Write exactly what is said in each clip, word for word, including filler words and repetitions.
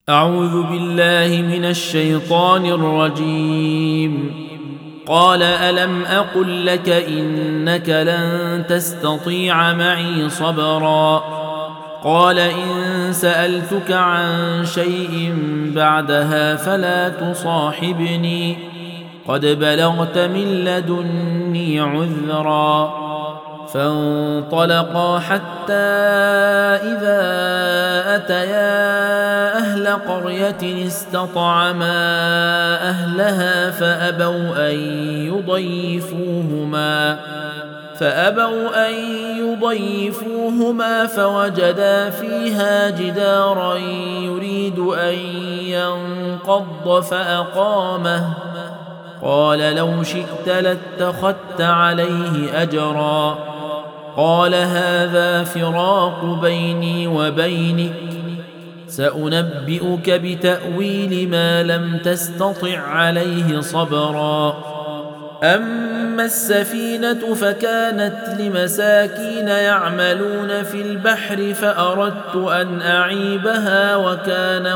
أعوذ بالله من الشيطان الرجيم. قال ألم أقل لك إنك لن تستطيع معي صبرا. قال إن سألتك عن شيء بعدها فلا تصاحبني قد بلغت من لدني عذرا. فانطلقا حتى إذا أتيا أهل قرية استطعما أهلها فأبوا أن يضيفوهما فأبوا أن يضيفوهما فوجدا فيها جدارا يريد أن ينقض فأقامه. قال لو شئت لاتخذت عليه أجرا. قال هذا فراق بيني وبينك سأنبئك بتأويل ما لم تستطع عليه صبرا. أما السفينة فكانت لمساكين يعملون في البحر فأردت أن أعيبها وكان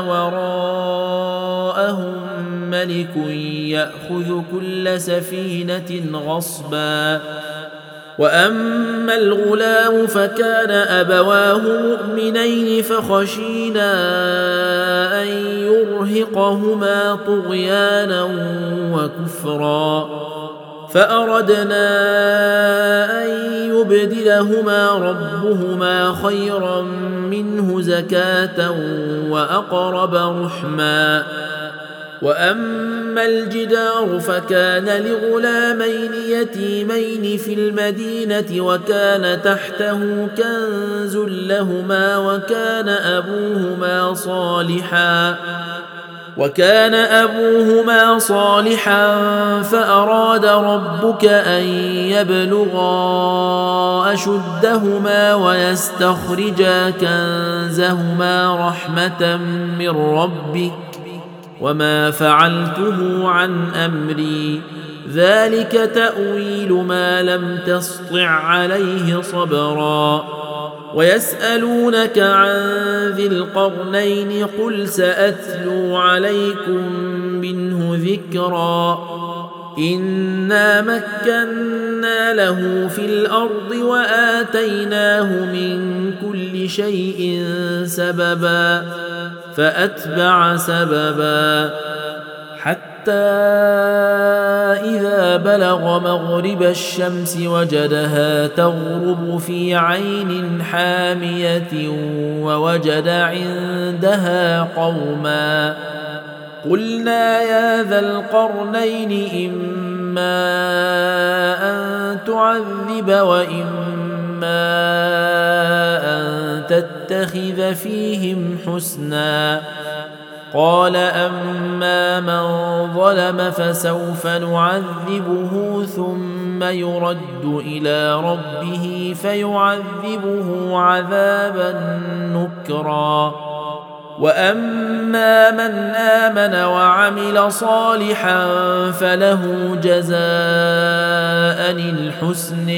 وراءهم ملك يأخذ كل سفينة غصبا. وأما الغلام فكان أبواه مؤمنين فخشينا أن يرهقهما طغيانا وكفرا فأردنا أن يبدلهما ربهما خيرا منه زكاة وأقرب رحما. وأما الجدار فكان لغلامين يتيمين في المدينة وكان تحته كنز لهما وكان أبوهما صالحا وكان أبوهما صالحا فأراد ربك أن يبلغا أشدهما ويستخرجا كنزهما رحمة من ربك وما فعلته عن أمري ذلك تأويل ما لم تسطع عليه صبرا. ويسألونك عن ذي القرنين قل سأتلو عليكم منه ذكرا. إنا مكنا له في الأرض وآتيناه من كل شيء سببا فأتبع سببا حتى إذا بلغ مغرب الشمس وجدها تغرب في عين حامية ووجد عندها قوما. قلنا يا ذا القرنين إما أن تعذب وإما أن تتخذ فيهم حسنا. قال أما من ظلم فسوف نعذبه ثم يرد إلى ربه فيعذبه عذابا نكرا. وأما من آمن وعمل صالحا فله جزاء الحسن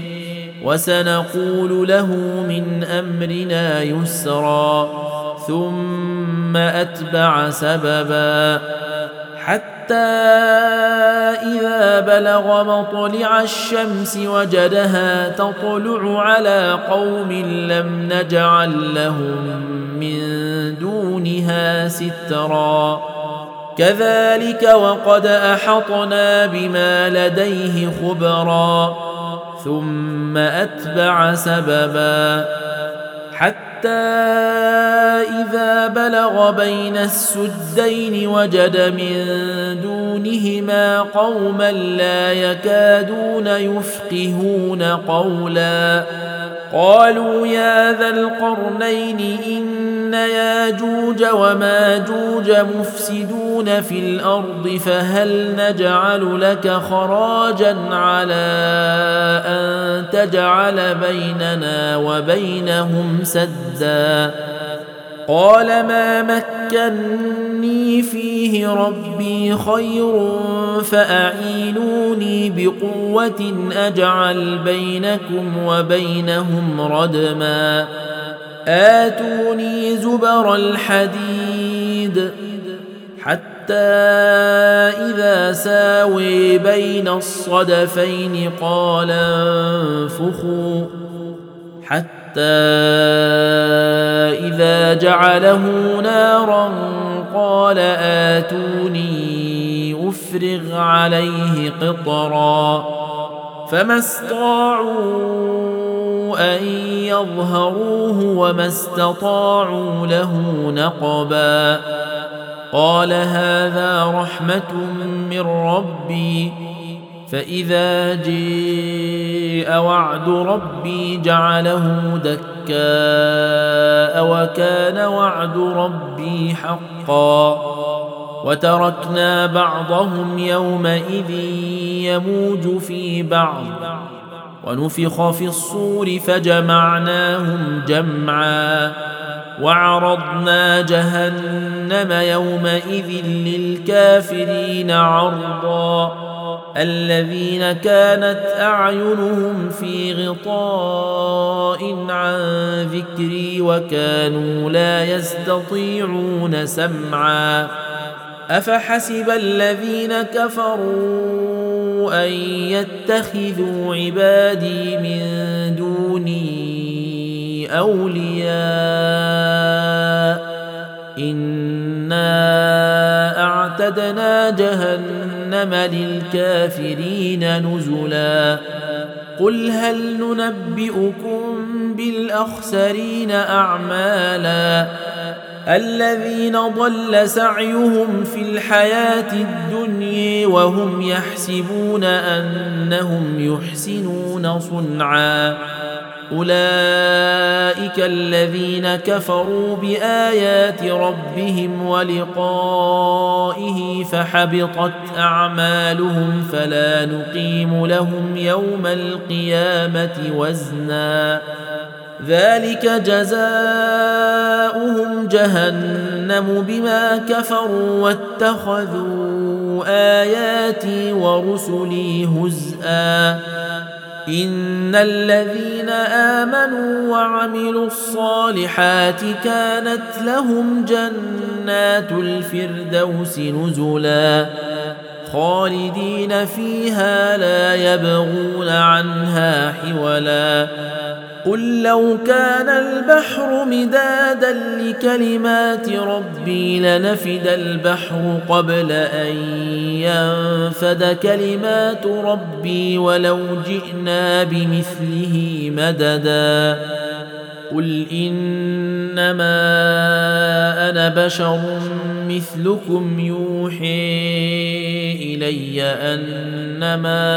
وسنقول له من أمرنا يسرا. ثم أتبع سببا حتى إذا بلغ مطلع الشمس وجدها تطلع على قوم لم نجعل لهم من دونها سترا. كذلك وقد أحطنا بما لديه خبرا. ثم أتبع سببا حتى إذا بلغ بين السدين وجد من دونهما قوما لا يكادون يفقهون قولا. قالوا يا ذا القرنين إن ياجوج وماجوج مفسدون في الأرض فهل نجعل لك خراجا على أن تجعل بيننا وبينهم سدا. قال ما مكني فيه ربي خير فأعينوني بقوة أجعل بينكم وبينهم ردما. آتوني زبر الحديد بعيد حتى إذا ساوي بين الصدفين قال انفخوا حتى إذا جعله نارا قال آتوني أفرغ عليه قطرا فما استطاعوا أن يظهروه وما استطاعوا له نقبا قال هذا رحمة من ربي فإذا جاء وعد ربي جعله دكاء وكان وعد ربي حقا وتركنا بعضهم يومئذ يموج في بعض ونفخ في الصور فجمعناهم جمعا وعرضنا جهنم يومئذ للكافرين عرضا الذين كانت أعينهم في غطاء عن ذكري وكانوا لا يستطيعون سمعا أفحسب الذين كفروا أن يتخذوا عبادي من دوني أولياء إنا أعتدنا جهنم للكافرين نزلا قل هل ننبئكم بالأخسرين أعمالا الذين ضل سعيهم في الحياة الدنيا وهم يحسبون أنهم يحسنون صنعا أولئك الذين كفروا بآيات ربهم ولقائه فحبطت أعمالهم فلا نقيم لهم يوم القيامة وزنا ذلك جزاؤهم جهنم بما كفروا واتخذوا آياتي ورسلي هزءا إن الذين آمنوا وعملوا الصالحات كانت لهم جنات الفردوس نزلا خالدين فيها لا يبغون عنها حولا قل لو كان البحر مدادا لكلمات ربي لنفد البحر قبل أن ينفد كلمات ربي ولو جئنا بمثله مددا قل إنما أنا بشر مثلكم يوحي إلي أنما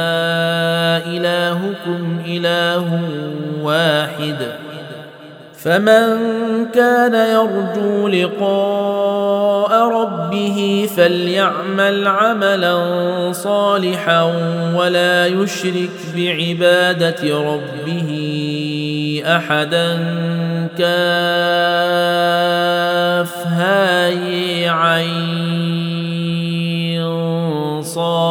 إلهكم إله واحد فمن كان يرجو لقاء ربه فليعمل عملا صالحا ولا يشرك بعبادة ربه أحدا كافها عين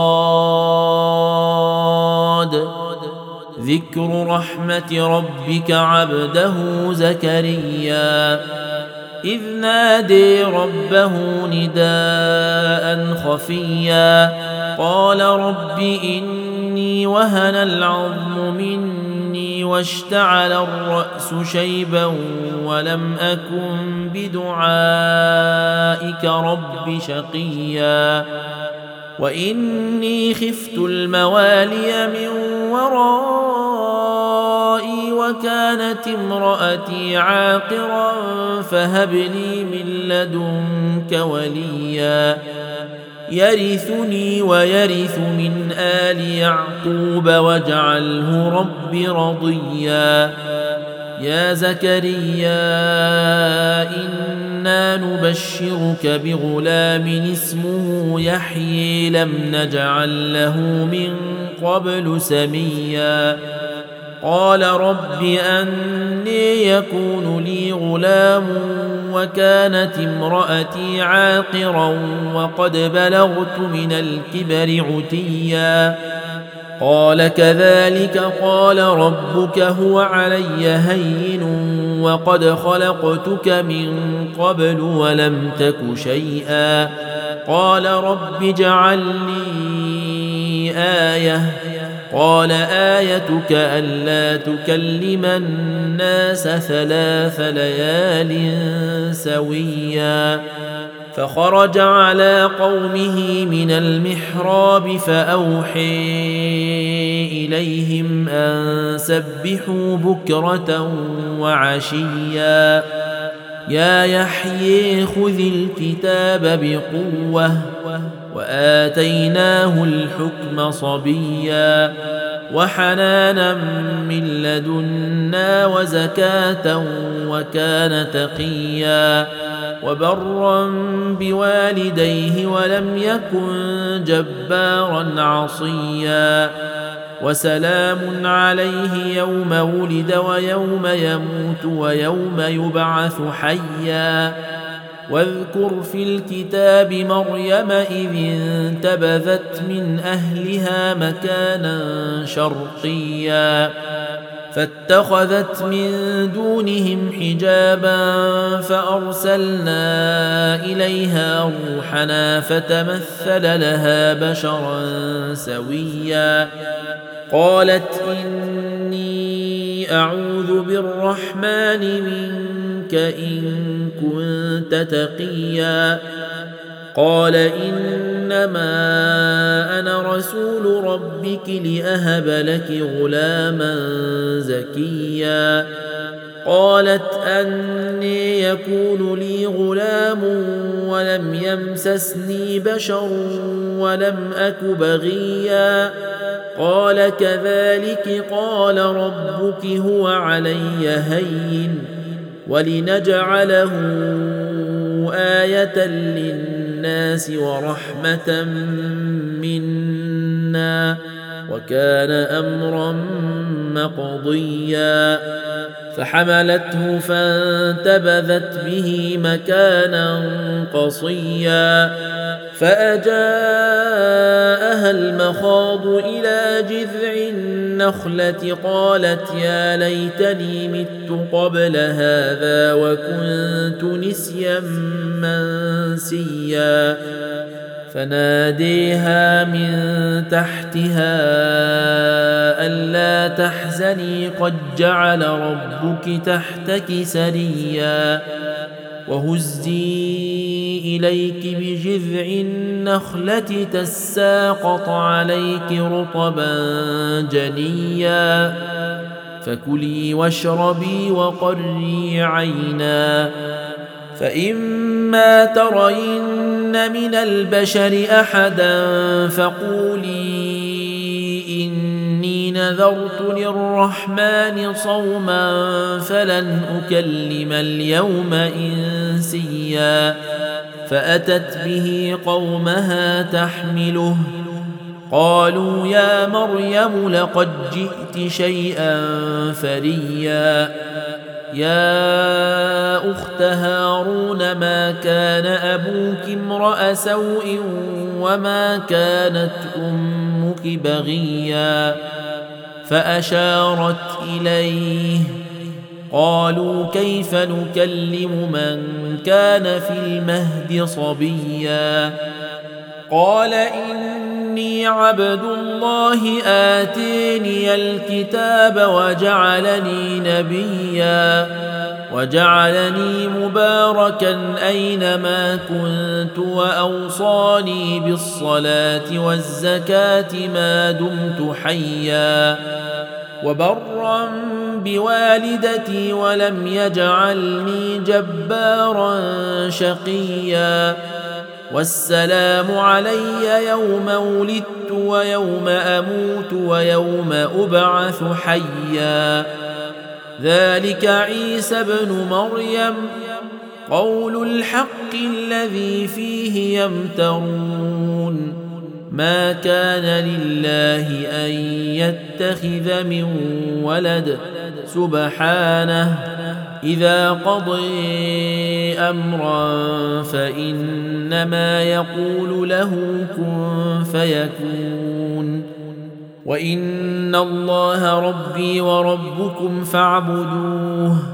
صاد ذكر رحمة ربك عبده زكريا إذ نادي ربه نداء خفيا قال رب إني وهن العظم مني واشتعل الرأس شيبا ولم أكن بدعائك رب شقيا وإني خفت الموالي من ورائي وكانت امرأتي عاقرا فهب لي من لدنك وليا يرثني ويرث من آل يعقوب واجعله رب رضيا يا زكريا إنا نبشرك بغلام اسمه يحيى لم نجعل له من قبل سميا قال رب أني يكون لي غلام وكانت امرأتي عاقرا وقد بلغت من الكبر عتيا قال كذلك قال ربك هو علي هين وقد خلقتك من قبل ولم تك شيئا قال رب اجعل لي آية قال آيتك ألا تكلم الناس ثلاث ليال سويا فخرج على قومه من المحراب فأوحي إليهم أن سبحوا بكرة وعشيا يا يحيى خذ الكتاب بقوة وآتيناه الحكم صبيا وحنانا من لدنا وزكاة وكان تقيا وبرا بوالديه ولم يكن جبارا عصيا وسلام عليه يوم ولد ويوم يموت ويوم يبعث حيا واذكر في الكتاب مريم إذ انتبذت من أهلها مكانا شرقيا فاتخذت من دونهم حجابا فأرسلنا إليها روحنا فتمثل لها بشرا سويا قالت إني أعوذ بالرحمن منك إن كنت تقيا قال إنما أنا رسول ربك لأهب لك غلاما زكيا قالت أني يكون لي غلام ولم يمسسني بشر ولم أك بغيا قال كذلك قال ربك هو علي هين ولنجعله آية للناس ورحمة منا وكان أمرا مقضيا فحملته فانتبذت به مكانا قصيا فأجاءها المخاض إلى جذع النخلة قالت يا ليتني مت قبل هذا وكنت نسيا منسيا فناديها من تحتها ألا تحزني قد جعل ربك تحتك سريا وهزي إليك بجذع النخلة تساقط عليك رطبا جنيا فكلي واشربي وقري عينا فإما ترين من البشر أحدا فقولي إني نذرت للرحمن صوما فلن أكلم اليوم إنسيا فأتت به قومها تحمله قالوا يا مريم لقد جئت شيئا فريا يا أخت هارون ما كان أبوك امرأ سوء وما كانت أمك بغيا فأشارت إليه قالوا كيف نكلم من كان في المهد صبيا قال إني عبد الله آتيني الكتاب وجعلني نبيا وجعلني مباركا أينما كنت وأوصاني بالصلاة والزكاة ما دمت حيا وبرا بوالدتي ولم يجعلني جبارا شقيا والسلام علي يوم ولدت ويوم أموت ويوم أبعث حيا ذلك عيسى ابن مريم قول الحق الذي فيه يمترون ما كان لله أن يتخذ من ولد سبحانه إذا قضي أمرا فإنما يقول له كن فيكون وإن الله ربي وربكم فاعبدوه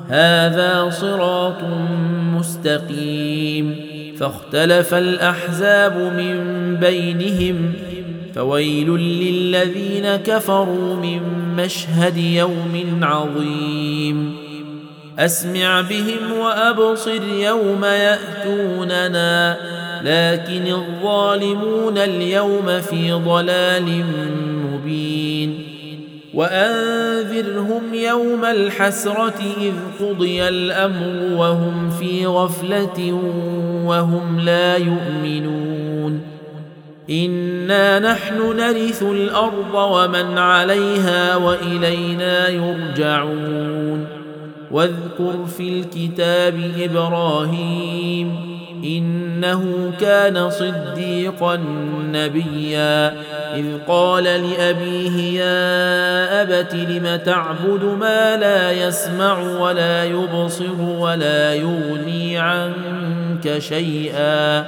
هذا صراط مستقيم فاختلف الأحزاب من بينهم فويل للذين كفروا من مشهد يوم عظيم أسمع بهم وأبصر يوم يأتوننا لكن الظالمون اليوم في ضلال مبين وأنذرهم يوم الحسرة إذ قضي الأمر وهم في غفلة وهم لا يؤمنون إنا نحن نرث الأرض ومن عليها وإلينا يرجعون واذكر في الكتاب إبراهيم إنه كان صديقا نبيا إذ قال لأبيه يا أبت لم تعبد ما لا يسمع ولا يبصر ولا يغني عنك شيئا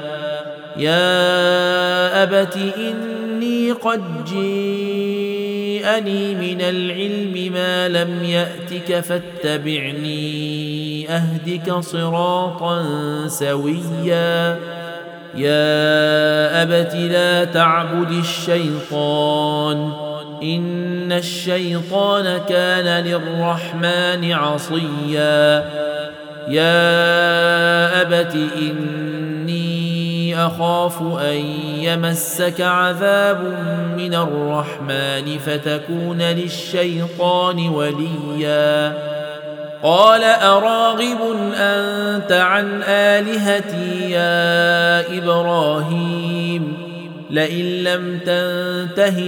يا أبت إني قد جيءني من العلم ما لم يأتك فاتبعني أهدك صراطا سويا يا أبت لا تعبد الشيطان إن الشيطان كان للرحمن عصيا يا أبت إني أخاف أن يمسك عذاب من الرحمن فتكون للشيطان وليا قال أراغب أنت عن آلهتي يا إبراهيم لئن لم تنته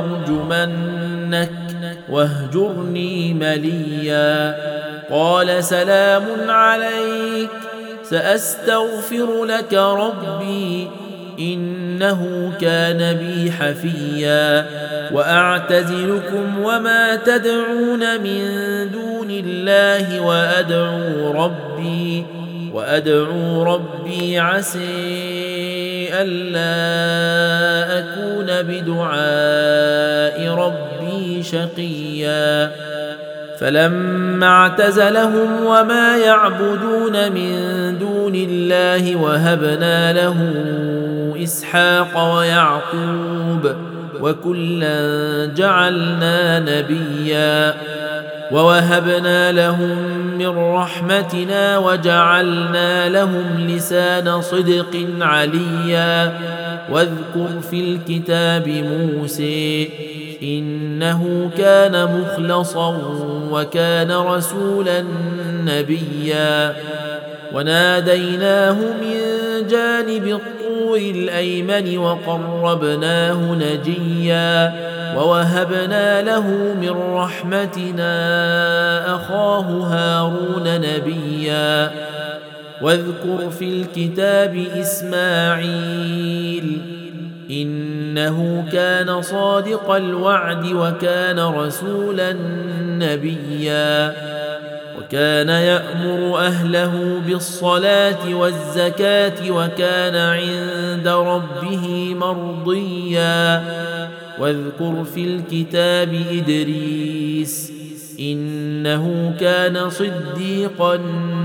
لأرجمنك واهجرني مليا قال سلام عليك سأستغفر لك ربي إنه كان بي حفيا وأعتزلكم وما تدعون من دون الله وأدعو ربي وأدعو ربي عسى ألا أكون بدعاء ربي شقيا فلما اعتزلهم وما يعبدون من دون الله وهبنا له إسحاق ويعقوب وكلا جعلنا نبيا ووهبنا لهم من رحمتنا وجعلنا لهم لسان صدق عليا واذكر في الكتاب موسى إنه كان مخلصا وكان رسولا نبيا وناديناه من جانب الطور الأيمن وقربناه نجيا ووهبنا له من رحمتنا أخاه هارون نبيا واذكر في الكتاب إسماعيل إنه كان صادق الوعد وكان رسولا نبيا وكان يأمر أهله بالصلاة والزكاة وكان عند ربه مرضيا واذكر في الكتاب إدريس إنه كان صديقا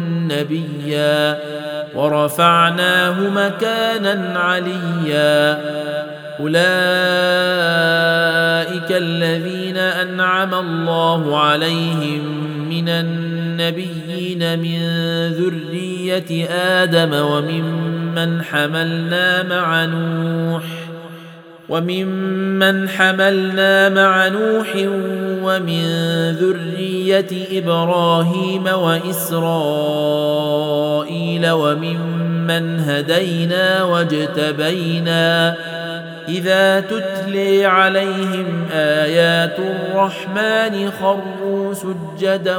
نبيا ورفعناه مكانا عليا أولئك الذين أنعم الله عليهم من النبيين من ذرية آدم وممن حملنا مع نوح وممن حملنا مع نوح ومن ذرية إبراهيم وإسرائيل وممن هدينا واجتبينا إذا تتلي عليهم آيات الرحمن خروا سجدا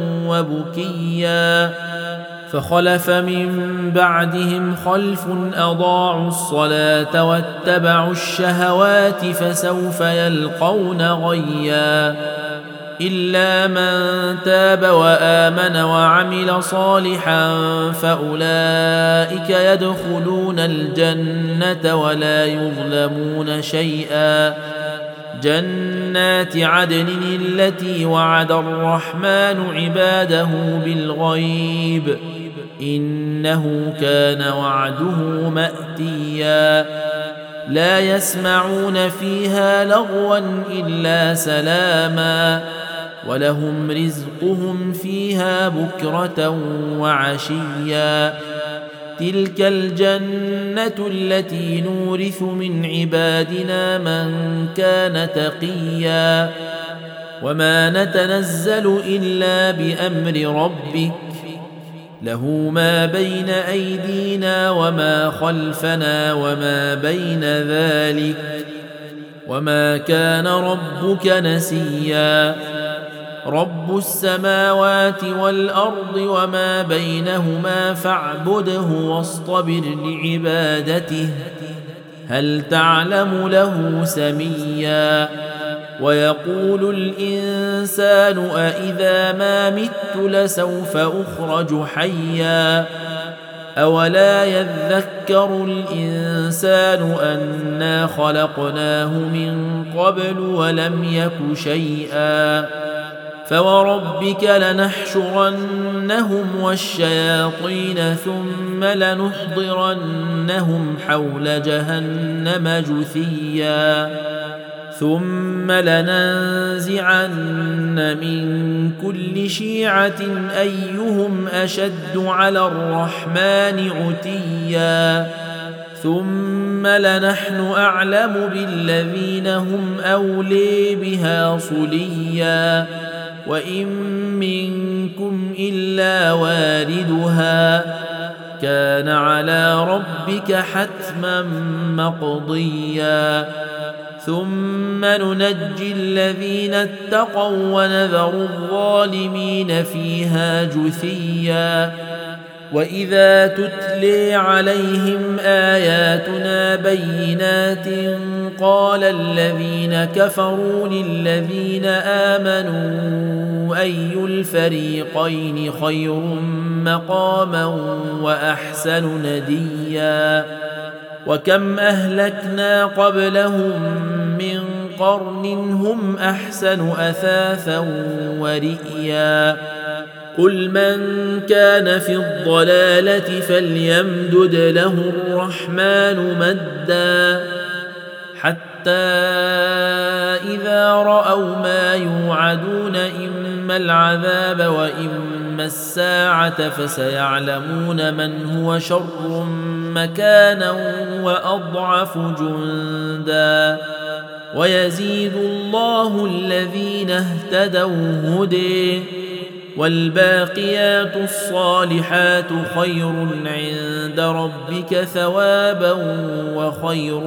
وبكيا فخلف من بعدهم خلف أضاعوا الصلاة واتبعوا الشهوات فسوف يلقون غيا إلا من تاب وآمن وعمل صالحا فأولئك يدخلون الجنة ولا يظلمون شيئا جنات عدن التي وعد الرحمن عباده بالغيب إنه كان وعده مأتيا لا يسمعون فيها لغوا إلا سلاما ولهم رزقهم فيها بكرة وعشيا تلك الجنة التي نورث من عبادنا من كان تقيا وما نتنزل إلا بأمر ربك له ما بين أيدينا وما خلفنا وما بين ذلك وما كان ربك نسيا رب السماوات والأرض وما بينهما فاعبده واصطبر لعبادته هل تعلم له سميا ويقول الإنسان أإذا ما مت لسوف أخرج حيا أولا يذكر الإنسان أنا خلقناه من قبل ولم يك شيئا فوربك لنحشرنهم والشياطين ثم لنحضرنهم حول جهنم جثيا ثم لننزعن من كل شيعة أيهم أشد على الرحمن عتيا ثم لنحن أعلم بالذين هم أولي بها صليا وإن منكم إلا واردها كان على ربك حتما مقضيا ثم ننجي الذين اتقوا ونذر الظالمين فيها جثيا وإذا تتلي عليهم آياتنا بينات قال الذين كفروا للذين آمنوا أي الفريقين خير مقاما وأحسن نديا وكم أهلكنا قبلهم من قرن هم أحسن أثاثا ورئيا قل من كان في الضلالة فليمدد له الرحمن مدا حتى إذا رأوا ما يوعدون إما العذاب وإما الساعة فسيعلمون من هو شر مكانا وأضعف جندا ويزيد الله الذين اهتدوا هدي والباقيات الصالحات خير عند ربك ثوابا وخير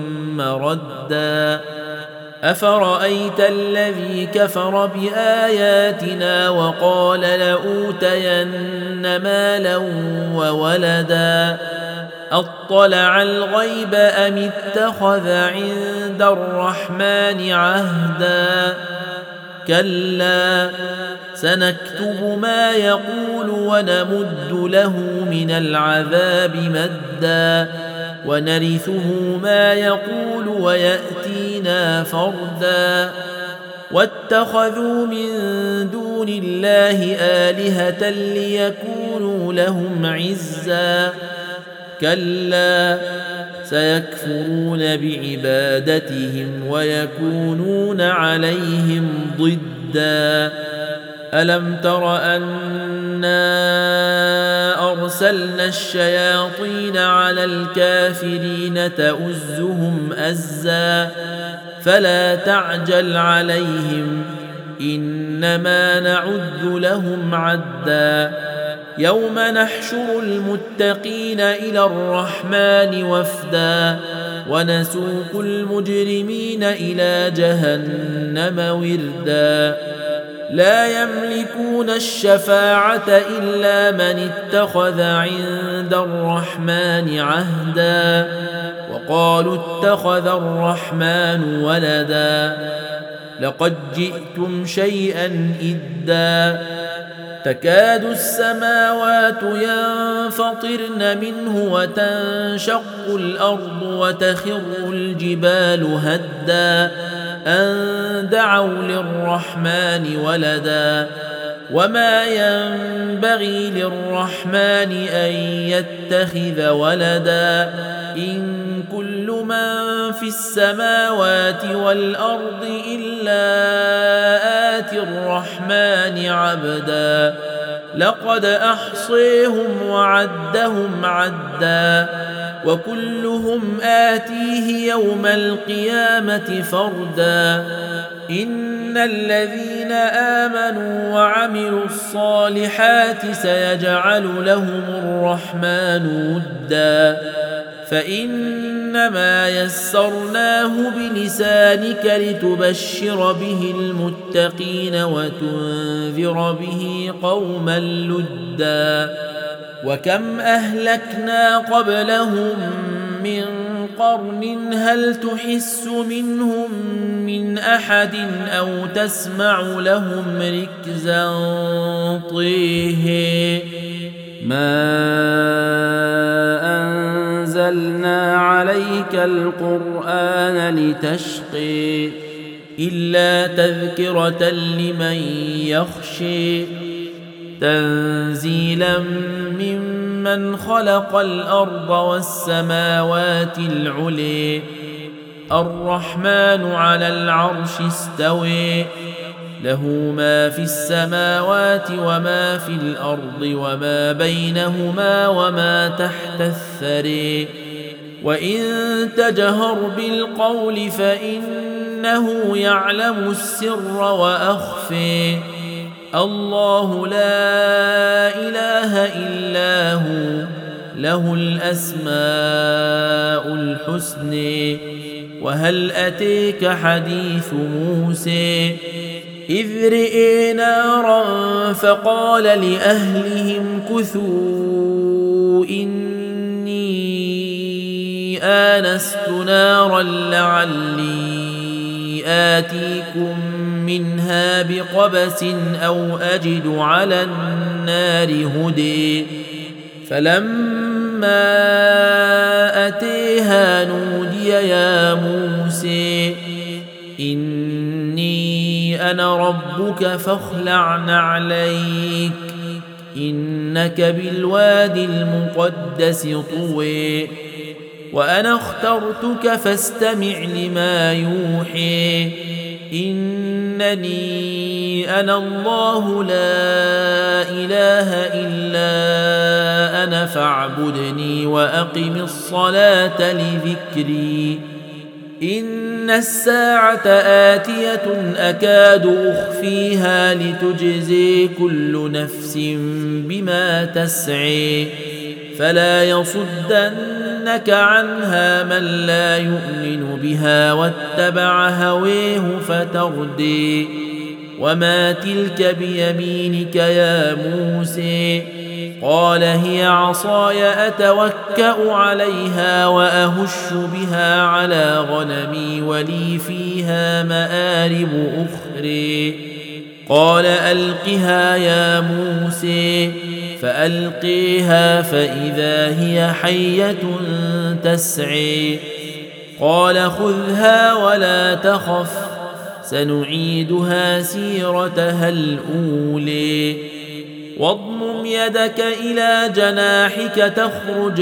مردا أفرأيت الذي كفر بآياتنا وقال لأوتين مالا وولدا أطلع الغيب أم اتخذ عند الرحمن عهدا كلا سنكتب ما يقول ونمد له من العذاب مدا ونرثه ما يقول ويأتينا فردا واتخذوا من دون الله آلهة ليكونوا لهم عزا كلا سيكفرون بعبادتهم ويكونون عليهم ضدا ألم تر أنا أرسلنا الشياطين على الكافرين تؤزهم أزا فلا تعجل عليهم إنما نعد لهم عدا يوم نحشر المتقين إلى الرحمن وفدا ونسوق المجرمين إلى جهنم وردا لا يملكون الشفاعة إلا من اتخذ عند الرحمن عهدا وقالوا اتخذ الرحمن ولدا لقد جئتم شيئا إدا تكاد السماوات ينفطرن منه وتنشق الأرض وتخر الجبال هدا أن دعوا للرحمن ولدا وما ينبغي للرحمن أن يتخذ ولدا إن كل من في السماوات والأرض إلا آتي الرحمن عبدا لقد أحصيهم وعدهم عدا وكلهم آتيه يوم القيامة فردا إن الذين آمنوا وعملوا الصالحات سيجعل لهم الرحمن ودا فإنما يسرناه بلسانك لتبشر به المتقين وتنذر به قوما لدا وكم أهلكنا قبلهم من قرن هل تحس منهم من أحد أو تسمع لهم ركزا طيه ما أنزلنا عليك القرآن لتشقي إلا تذكرة لمن يخشي تنزيلا ممن خلق الأرض والسماوات العلي الرحمن على العرش استوي له ما في السماوات وما في الأرض وما بينهما وما تحت الثري وإن تجهر بالقول فإنه يعلم السر وأخفي الله لا إله إلا هو له الأسماء الحسن وهل أتيك حديث موسى إذ رئي نارا فقال لأهلهم كثوا إني آنست نارا لعلي آتيكم منها بقبس أو أجد على النار هدي فلما أتيها نودي يا موسى إني أنا ربك فاخلع نعليك إنك بالوادي المقدس طوي وأنا اخترتك فاستمع لما يوحي إنني أنا الله لا إله إلا أنا فاعبدني وأقم الصلاة لذكري إن الساعة آتية أكاد أخفيها لتجزي كل نفس بما تسعي فلا يصدنك عنها من لا يؤمن بها واتبع هويه فتردي وما تلك بيمينك يا موسى قال هي عصاي أتوكأ عليها وأهش بها على غنمي ولي فيها مآرب أخرى قال ألقها يا موسى فألقيها فإذا هي حية تسعي قال خذها ولا تخف سنعيدها سيرتها الأولى واضمم يدك إلى جناحك تخرج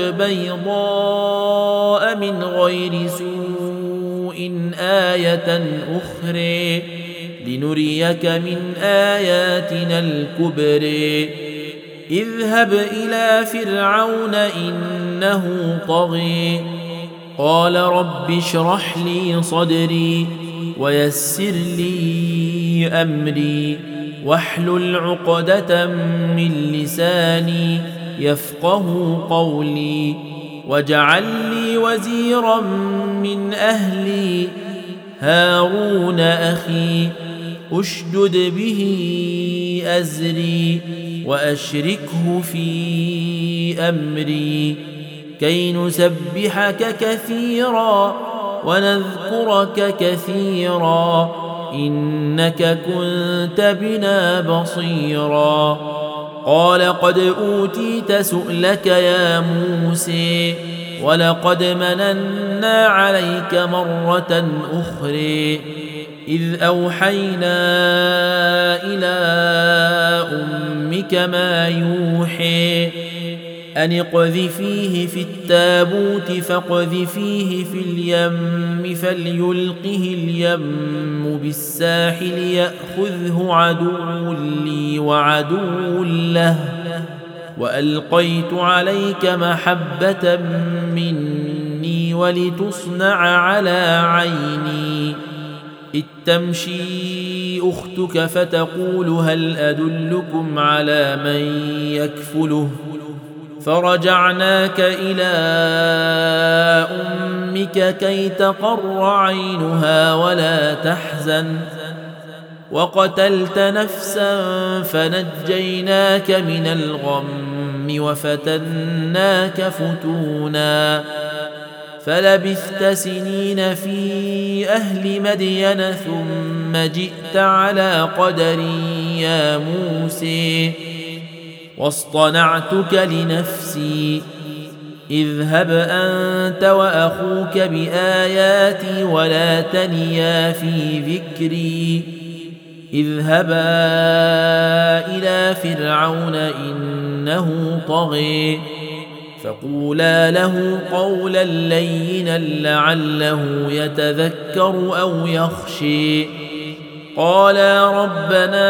بيضاء من غير سوء آية أخرى لنريك من آياتنا الكبرى اذهب إلى فرعون إنه طغى قال رب اشرح لي صدري ويسر لي أمري واحلل عقدة من لساني يفقه قولي واجعل لي وزيرا من أهلي هارون أخي أشدد به أزري وأشركه في أمري كي نسبحك كثيرا ونذكرك كثيرا إنك كنت بنا بصيرا قال قد أوتيت سؤلك يا موسى ولقد مننا عليك مرة أخرى إذ أوحينا إلى أمك ما يوحي أن اقذفيه في التابوت فاقذفيه في اليم فليلقه اليم بالساحل يأخذه عدو لي وعدو له وألقيت عليك محبة مني ولتصنع على عيني إذ تمشي أختك فتقول هل أدلكم على من يكفله فرجعناك إلى أمك كي تقر عينها ولا تحزن وقتلت نفسا فنجيناك من الغم وفتناك فتونا فلبثت سنين في أهل مدين ثم جئت على قدر يا موسى واصطنعتك لنفسي اذهب أنت وأخوك بآياتي ولا تنيا في ذكري اذهبا إلى فرعون إنه طغى فقولا له قولا لينا لعله يتذكر أو يخشي قالا ربنا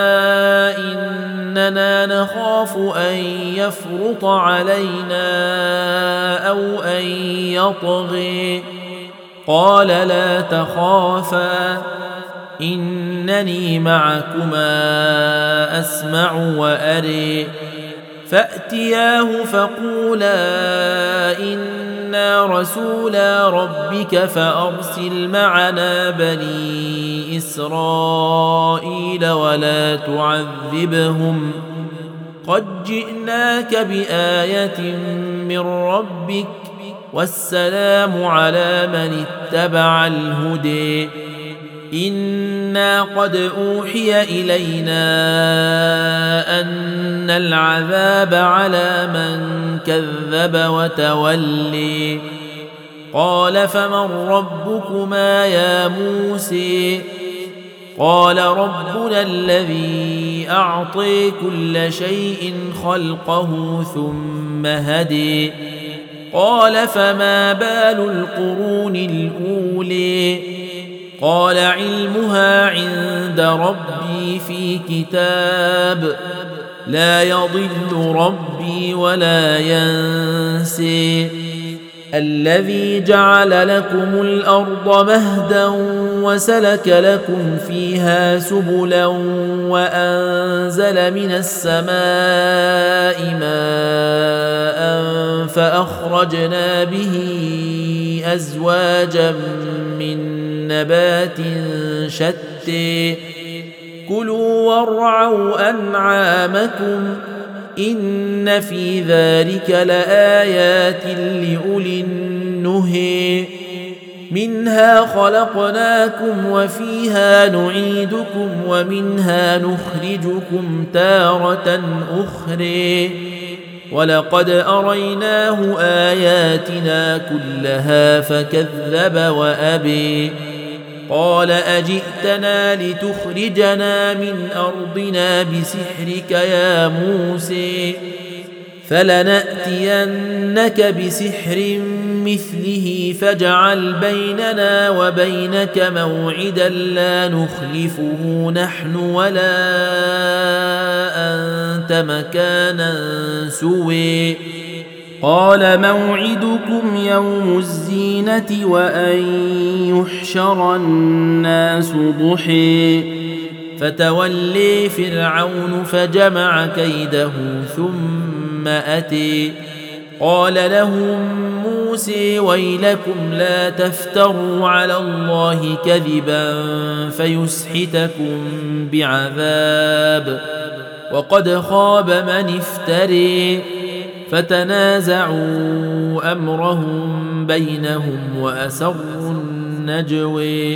إننا نخاف أن يفرط علينا أو أن يطغي قال لا تخافا إنني معكما أسمع وأري فأتياه فقولا إنا رسولا ربك فأرسل معنا بني إسرائيل ولا تعذبهم قد جئناك بآية من ربك والسلام على من اتبع الهدى إنا قد أوحي إلينا أن العذاب على من كذب وتولي قال فمن ربكما يا موسى قال ربنا الذي أعطي كل شيء خلقه ثم هدي قال فما بال القرون الأولي قال علمها عند ربي في كتاب لا يضل ربي ولا ينسي الذي جعل لكم الأرض مهدا وسلك لكم فيها سبلا وأنزل من السماء ماء فأخرجنا به أزواجا من نبات شتى كلوا وارعوا أنعامكم إن في ذلك لآيات لأولي النهي منها خلقناكم وفيها نعيدكم ومنها نخرجكم تارة أخرى ولقد أريناه آياتنا كلها فكذب وأبي قال أجئتنا لتخرجنا من أرضنا بسحرك يا موسى فلنأتينك بسحر مثله فاجعل بيننا وبينك موعدا لا نخلفه نحن ولا أنت مكانا سوى قال موعدكم يوم الزينة وأن يحشر الناس ضحى فتولي فرعون فجمع كيده ثم أتي قال لهم موسى ويلكم لا تفتروا على الله كذبا فيسحتكم بعذاب وقد خاب من افتري فتنازعوا أمرهم بينهم وأسروا النجوى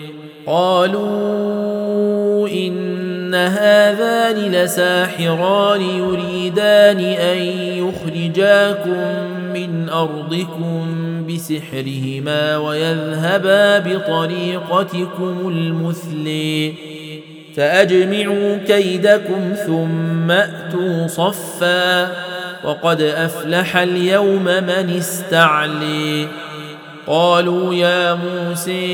قالوا إن هذان لساحران يريدان أن يخرجاكم من أرضكم بسحرهما ويذهبا بطريقتكم المثلي فأجمعوا كيدكم ثم أتوا صفا وقد أفلح اليوم من استعلي قالوا يا موسى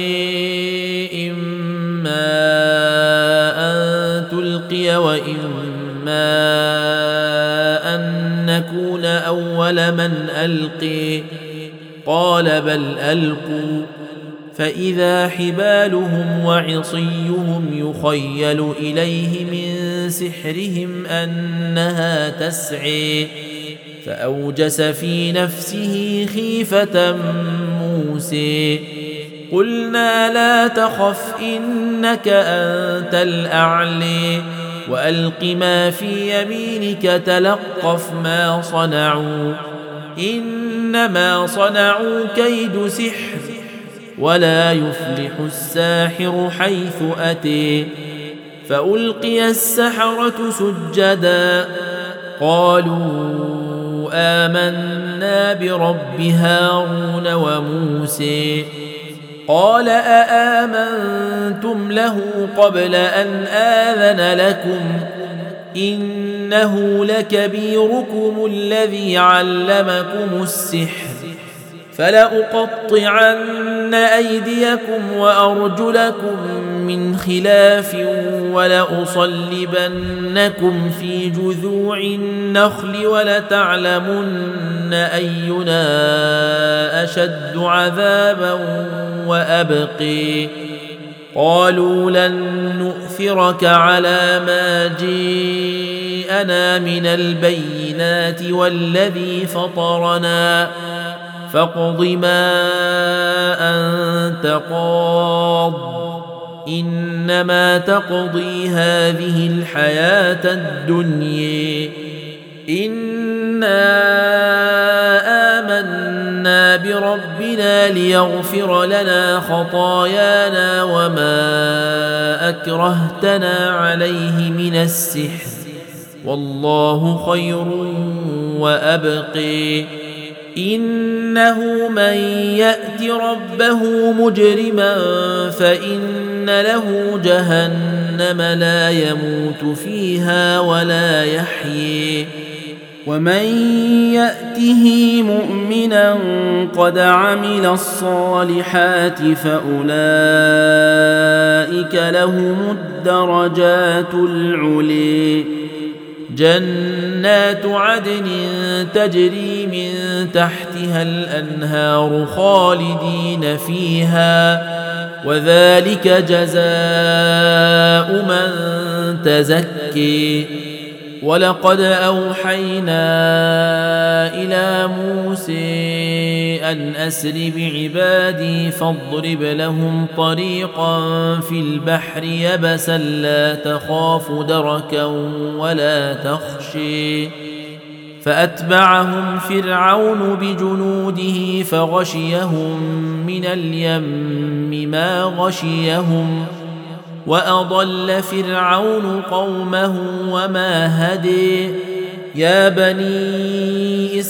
إما أن تلقي وإما أن نكون أول من ألقي قال بل ألقوا فإذا حبالهم وعصيهم يخيل إليه من سحرهم أنها تسعي فأوجس في نفسه خيفة موسى قلنا لا تخف إنك أنت الأعلي وألق ما في يمينك تلقف ما صنعوا إنما صنعوا كيد سحر ولا يفلح الساحر حيث أتي فألقي السحرة سجدا قالوا آمنا برب هارون وموسى قال أآمنتم له قبل أن آذن لكم إنه لكبيركم الذي علمكم السحر فلأقطعن أيديكم وأرجلكم من خلاف ولأصلبنكم في جذوع النخل ولتعلمن أينا أشد عذابا وأبقي قالوا لن نؤثرك على ما جيءنا من البينات والذي فطرنا فاقض ما أنت قاض إنما تقضي هذه الحياة الدنيا إنا آمنا بربنا ليغفر لنا خطايانا وما أكرهتنا عليه من السحر والله خير وأبقي إنه من يأت ربه مجرما فإن له جهنم لا يموت فيها ولا يحيي ومن يأته مؤمنا قد عمل الصالحات فأولئك لهم الدرجات العلي جنات عدن تجري من تحتها الأنهار خالدين فيها وذلك جزاء من تزكي ولقد أوحينا إلى موسى أن أسر بعبادي فاضرب لهم طريقا في البحر يبسا لا تخاف دركا ولا تخشي فأتبعهم فرعون بجنوده فغشيهم من اليم ما غشيهم وأضل فرعون قومه وما هدي يا بني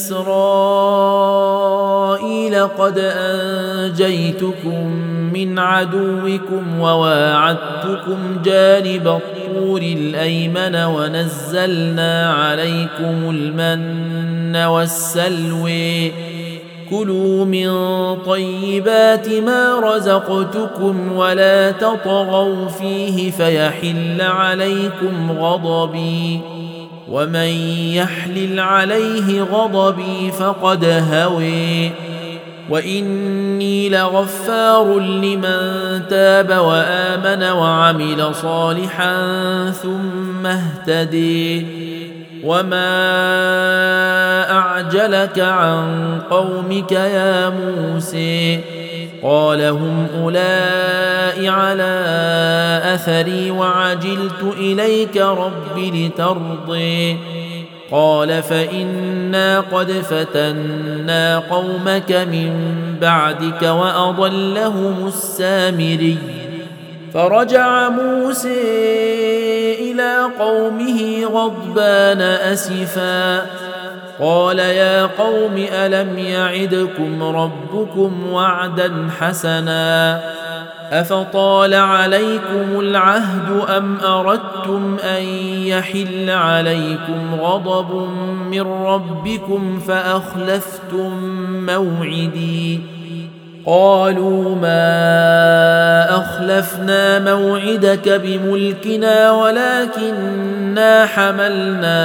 إسرائيل قد أنجيتكم من عدوكم وواعدتكم جانب الطور الأيمن ونزلنا عليكم المن والسلوى كلوا من طيبات ما رزقتكم ولا تطغوا فيه فيحل عليكم غضبي ومن يحلل عليه غضبي فقد هوي وإني لغفار لمن تاب وآمن وعمل صالحا ثم اهتدي وما أعجلك عن قومك يا موسى قال هم أولئك على أثري وعجلت إليك رب لترضي قال فإنا قد فتنا قومك من بعدك وأضلهم السامري فرجع موسى إلى قومه غضبان أسفا قال يا قوم ألم يعدكم ربكم وعدا حسنا أفطال عليكم العهد أم أردتم أن يحل عليكم غضب من ربكم فأخلفتم موعدي قالوا ما أخلفنا موعدك بملكنا ولكننا حملنا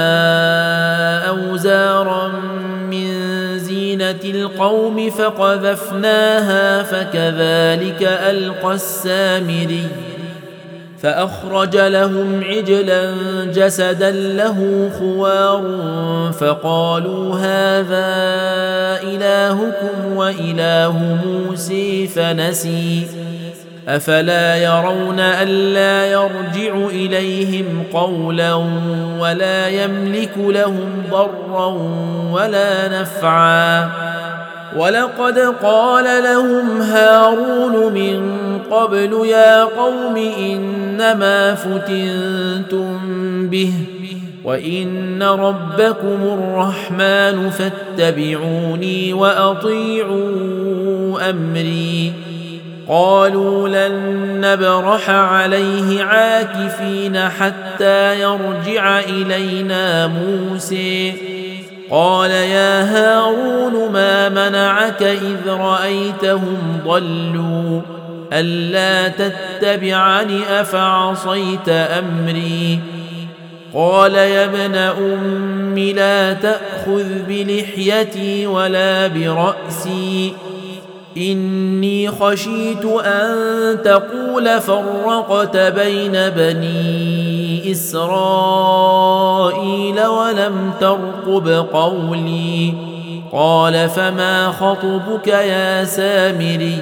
أوزارا من زينة القوم فقذفناها فكذلك ألقى السامري فأخرج لهم عجلا جسدا له خوار فقالوا هذا إلهكم وإله موسى فنسي أفلا يرون ألا يرجع إليهم قولا ولا يملك لهم ضرا ولا نفعا ولقد قال لهم هارون من قبل يا قوم إنما فتنتم به وإن ربكم الرحمن فاتبعوني وأطيعوا أمري قالوا لن نبرح عليه عاكفين حتى يرجع إلينا موسى قال يا هارون ما منعك إذ رأيتهم ضلوا ألا تتبعني أفعصيت أمري قال يا ابن أم لا تأخذ بلحيتي ولا برأسي إني خشيت أن تقول فرقت بين بني إسرائيل ولم ترقب قولي قال فما خطبك يا سامري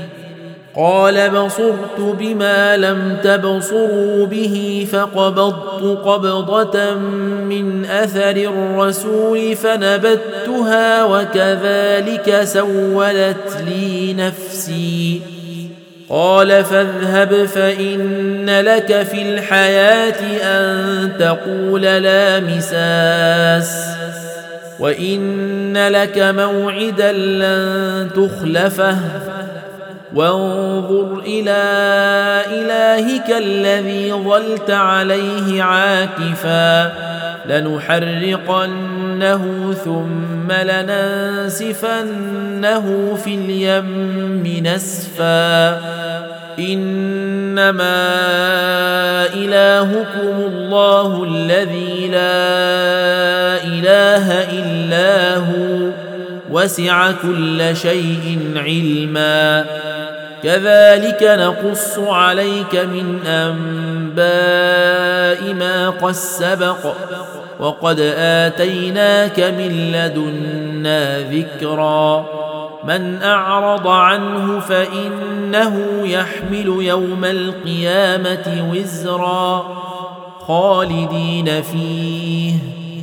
قال بصرت بما لم تبصروا به فقبضت قبضة من أثر الرسول فنبتها وكذلك سولت لي نفسي قال فاذهب فإن لك في الحياة أن تقول لا مساس وإن لك موعدا لن تخلفه وانظر إلى إلهك الذي ظلت عليه عاكفا لنحرقنه ثم لننسفنه في اليم نسفا إنما إلهكم الله الذي لا إله إلا هو وسع كل شيء علما كذلك نقص عليك من أنباء ما قد سبق وقد آتيناك من لدنا ذكرا من أعرض عنه فإنه يحمل يوم القيامة وزرا خالدين فيه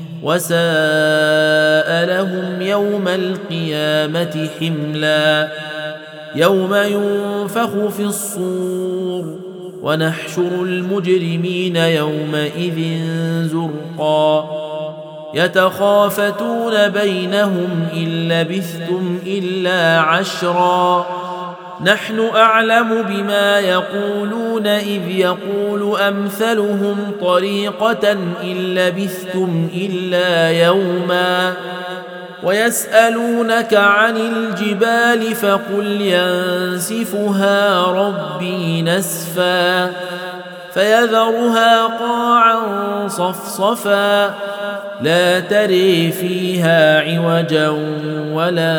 وساء لهم يوم القيامة حملا يوم ينفخ في الصور ونحشر المجرمين يومئذ زرقا يتخافتون بينهم إن لبثتم إلا عشرا نحن أعلم بما يقولون إذ يقول أمثلهم طريقة إن لبثتم إلا يوما ويسألونك عن الجبال فقل ينسفها ربي نسفا فيذرها قاعا صفصفا لا تري فيها عوجا ولا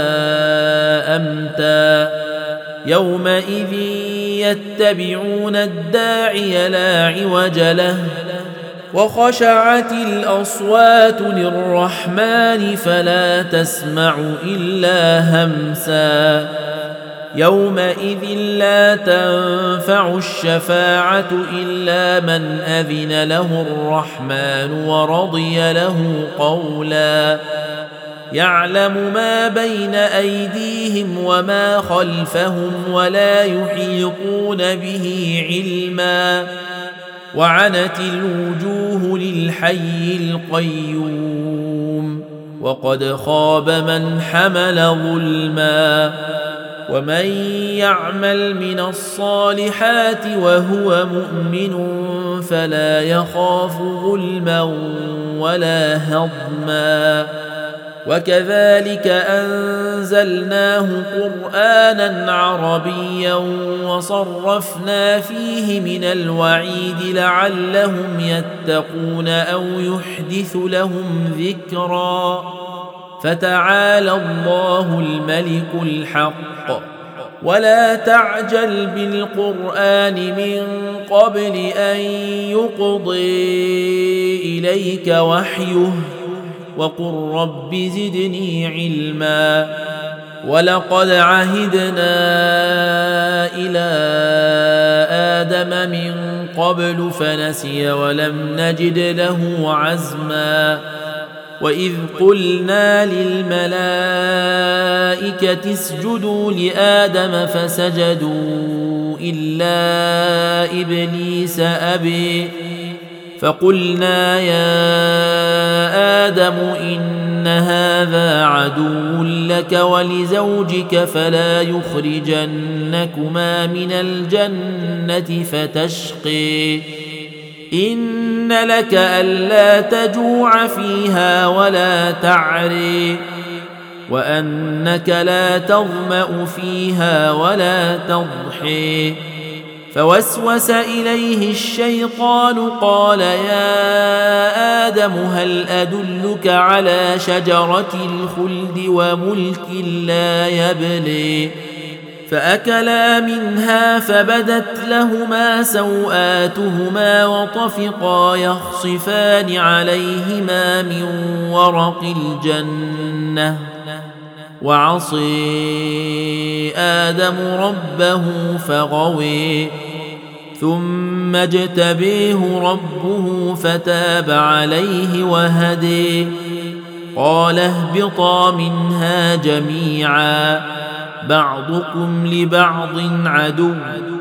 أمتا يومئذ يتبعون الداعي لا عوج له وخشعت الأصوات للرحمن فلا تسمع إلا همسا يومئذ لا تنفع الشفاعة إلا من أذن له الرحمن ورضي له قولا يعلم ما بين أيديهم وما خلفهم ولا يحيطون به علما وعنت الوجوه للحي القيوم وقد خاب من حمل ظلما. ومن يعمل من الصالحات وهو مؤمن فلا يخاف ظلما ولا هضما. وكذلك أنزلناه قرآنا عربيا وصرفنا فيه من الوعيد لعلهم يتقون أو يحدث لهم ذكرا. فتعالى الله الملك الحق. ولا تعجل بالقرآن من قبل أن يقضي إليك وحيه وقل رب زدني علما. ولقد عهدنا إلى آدم من قبل فنسي ولم نجد له عزما. وإذ قلنا للملائكة اسجدوا لآدم فسجدوا إلا إبليس أبي فقلنا يا آدم إن هذا عدو لك ولزوجك فلا يخرجنكما من الجنة فتشقي. إن لك ألا تجوع فيها ولا تعري وأنك لا تظمأ فيها ولا تضحي. فوسوس إليه الشيطان قال يا آدم هل أدلك على شجرة الخلد وملك لا يبلي. فأكلا منها فبدت لهما سوآتهما وطفقا يخصفان عليهما من ورق الجنة. وعصي آدم ربه فغوي ثم اجتبيه ربه فتاب عليه وهدي. قال اهبطا منها جميعا بعضكم لبعض عدو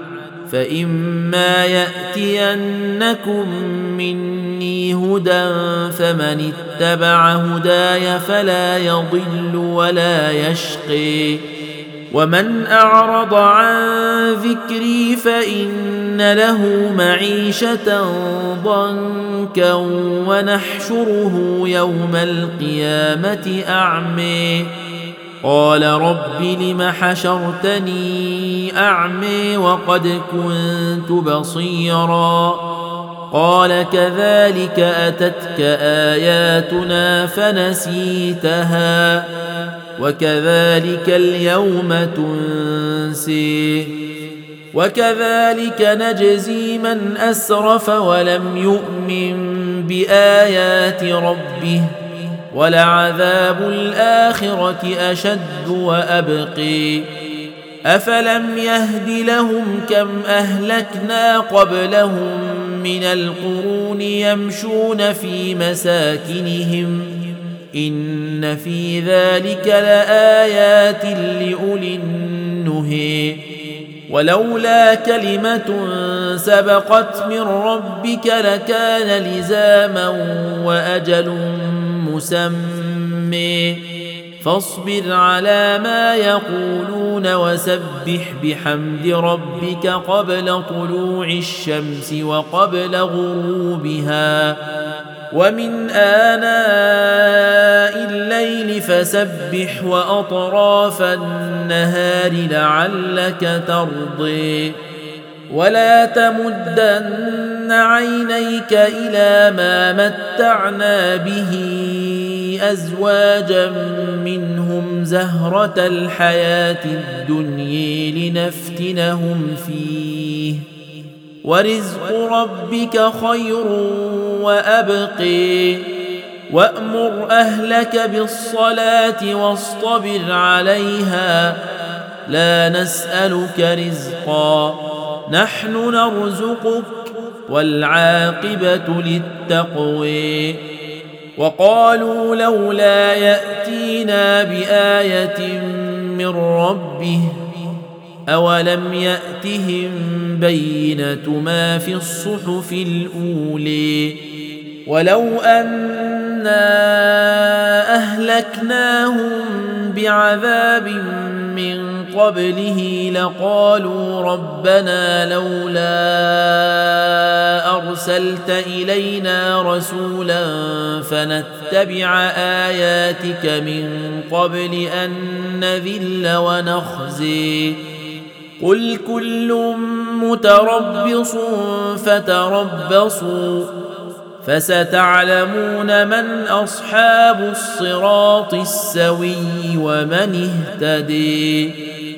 فإما يأتينكم مني هدى فمن اتبع هداي فلا يضل ولا يشقي. ومن أعرض عن ذكري فإن له معيشة ضنكا ونحشره يوم القيامة أعمي. قال رب لم حشرتني أعمي وقد كنت بصيرا. قال كذلك أتتك آياتنا فنسيتها وكذلك اليوم تنسي. وكذلك نجزي من أسرف ولم يؤمن بآيات ربه ولعذاب الآخرة أشد وأبقي. أفلم يهد لهم كم أهلكنا قبلهم من القرون يمشون في مساكنهم إن في ذلك لآيات لأولي النهي. ولولا كلمة سبقت من ربك لكان لزاما وأجل مسمى. فاصبر على ما يقولون وسبح بحمد ربك قبل طلوع الشمس وقبل غروبها ومن آناء الليل فسبح وأطراف النهار لعلك ترضي. ولا تمدن عينيك إلى ما متعنا به أزواجا منهم زهرة الحياة الدنيا لنفتنهم فيه ورزق ربك خير وأبقي. وأمر أهلك بالصلاة واصطبر عليها لا نسألك رزقا نحن نرزقك والعاقبة للتقوى. وقالوا لولا يأتينا بآية من ربه أولم يأتهم بينة ما في الصحف الأولى ولو أن أنا أهلكناهم بعذاب من قبله لقالوا ربنا لولا أرسلت إلينا رسولا فنتبع آياتك من قبل أن نذل ونخزي قل كل متربص فتربصوا فستعلمون من أصحاب الصراط السوي ومن اهتدي